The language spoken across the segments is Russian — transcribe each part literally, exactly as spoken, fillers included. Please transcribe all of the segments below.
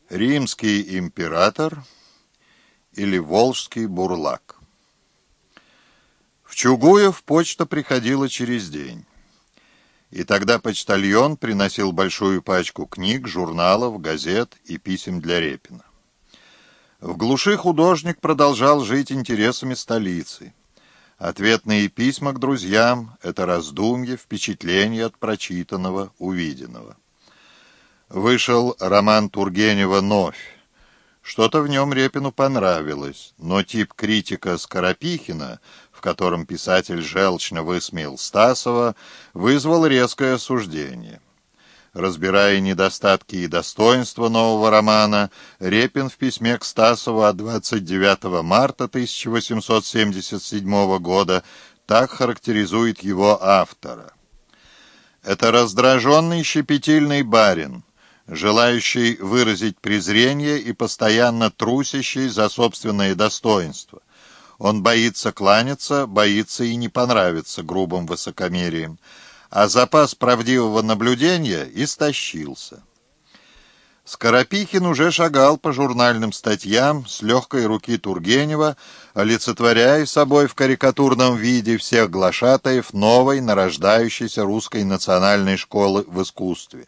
Римский император или волжский бурлак. В Чугуев почта приходила через день, и тогда почтальон приносил большую пачку книг, журналов, газет и писем для Репина. В глуши художник продолжал жить интересами столицы. Ответные письма к друзьям — это раздумья, впечатления от прочитанного, увиденного. Вышел роман Тургенева «Новь». Что-то в нем Репину понравилось, но тип критика Скоропихина, в котором писатель желчно высмеял Стасова, вызвал резкое осуждение. Разбирая недостатки и достоинства нового романа, Репин в письме к Стасову от двадцать девятого марта тысяча восемьсот семьдесят седьмого года так характеризует его автора. «Это раздраженный щепетильный барин, желающий выразить презрение и постоянно трусящий за собственное достоинство. Он боится кланяться, боится и не понравиться грубым высокомерием, а запас правдивого наблюдения истощился». Скоропихин уже шагал по журнальным статьям с легкой руки Тургенева, олицетворяя собой в карикатурном виде всех глашатаев новой нарождающейся русской национальной школы в искусстве.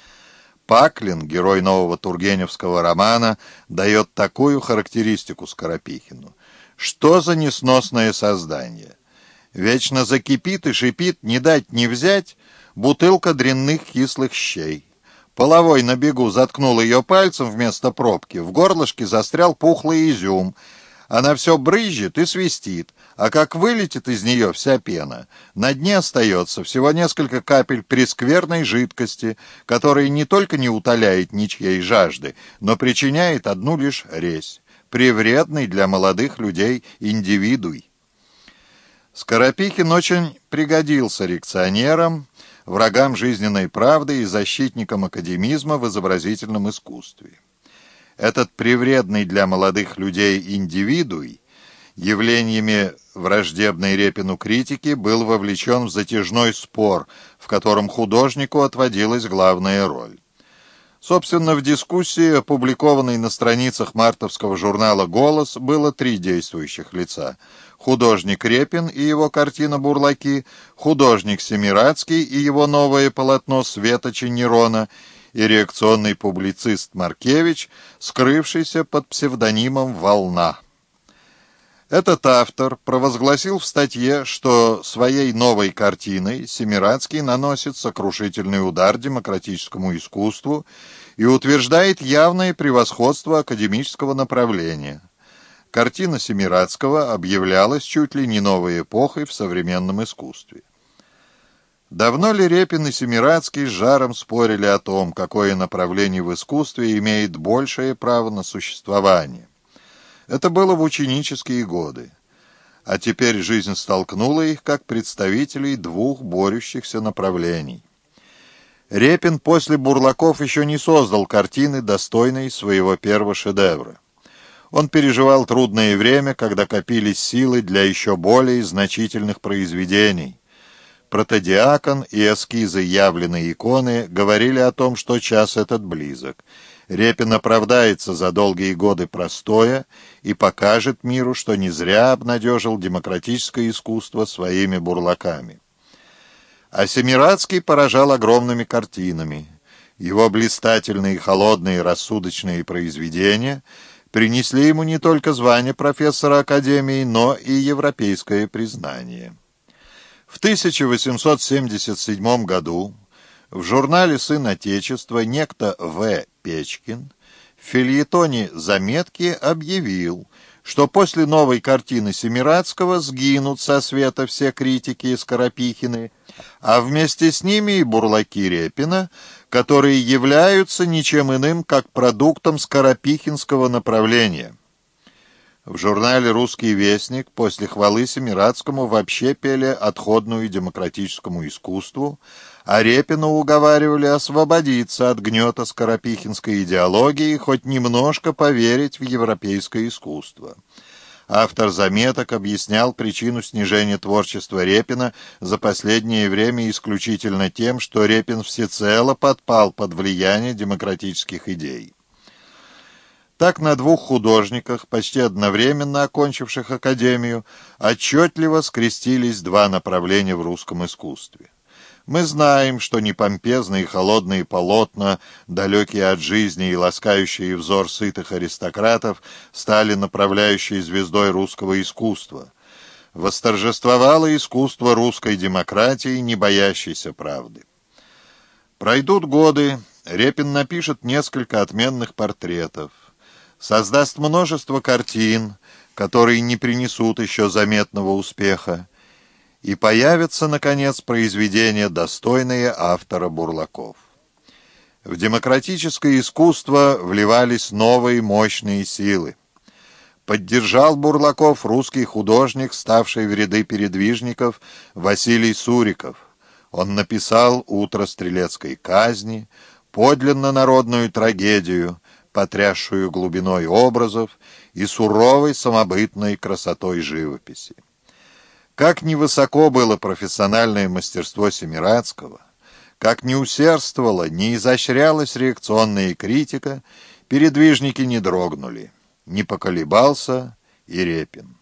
Паклин, герой нового тургеневского романа, дает такую характеристику Скоропихину. Что за несносное создание? Вечно закипит и шипит, не дать не взять, бутылка дрянных кислых щей. Половой на бегу заткнул ее пальцем вместо пробки, в горлышке застрял пухлый изюм. Она все брызжет и свистит, а как вылетит из нее вся пена, на дне остается всего несколько капель прескверной жидкости, которая не только не утоляет ничьей жажды, но причиняет одну лишь резь, превредный для молодых людей индивидуй. Скоропихин очень пригодился реакционерам, врагам жизненной правды и защитникам академизма в изобразительном искусстве. Этот превредный для молодых людей индивидуй явлениями враждебной Репину критики был вовлечен в затяжной спор, в котором художнику отводилась главная роль. Собственно, в дискуссии, опубликованной на страницах мартовского журнала «Голос», было три действующих лица: художник Репин и его картина «Бурлаки», художник Семирадский и его новое полотно «Светоча Нерона», и реакционный публицист Маркевич, скрывшийся под псевдонимом «Волна». Этот автор провозгласил в статье, что своей новой картиной Семирадский наносит сокрушительный удар демократическому искусству и утверждает явное превосходство академического направления. Картина Семирадского объявлялась чуть ли не новой эпохой в современном искусстве. Давно ли Репин и Семирадский с жаром спорили о том, какое направление в искусстве имеет большее право на существование? Это было в ученические годы, а теперь жизнь столкнула их как представителей двух борющихся направлений. Репин после «Бурлаков» еще не создал картины, достойной своего первого шедевра. Он переживал трудное время, когда копились силы для еще более значительных произведений. Протодиакон и эскизы явленной иконы говорили о том, что час этот близок. Репин оправдается за долгие годы простоя и покажет миру, что не зря обнадежил демократическое искусство своими бурлаками. А Семирадский поражал огромными картинами. Его блистательные, холодные, рассудочные произведения принесли ему не только звание профессора академии, но и европейское признание. В тысяча восемьсот семьдесят седьмом году в журнале «Сын Отечества» некто В. Печкин в фельетоне «Заметки» объявил, что после новой картины Семирадского сгинут со света все критики и Скоропихины, а вместе с ними и бурлаки Репина, которые являются ничем иным, как продуктом скоропихинского направления. В журнале «Русский вестник» после хвалы Семирадскому вообще пели отходную демократическому искусству, а Репина уговаривали освободиться от гнета скоропихинской идеологии и хоть немножко поверить в европейское искусство. Автор заметок объяснял причину снижения творчества Репина за последнее время исключительно тем, что Репин всецело подпал под влияние демократических идей. Так на двух художниках, почти одновременно окончивших академию, отчетливо скрестились два направления в русском искусстве. Мы знаем, что непомпезные и холодные полотна, далекие от жизни и ласкающие взор сытых аристократов, стали направляющей звездой русского искусства. Восторжествовало искусство русской демократии, не боящейся правды. Пройдут годы, Репин напишет несколько отменных портретов, создаст множество картин, которые не принесут еще заметного успеха, и появятся, наконец, произведения, достойные автора Бурлаков. В демократическое искусство вливались новые мощные силы. Поддержал Бурлаков русский художник, ставший в ряды передвижников, Василий Суриков. Он написал «Утро стрелецкой казни», подлинно народную трагедию, потрясшую глубиной образов и суровой самобытной красотой живописи. Как невысоко было профессиональное мастерство Семирадского, как не усердствовала, не изощрялась реакционная критика, передвижники не дрогнули, не поколебался и Репин.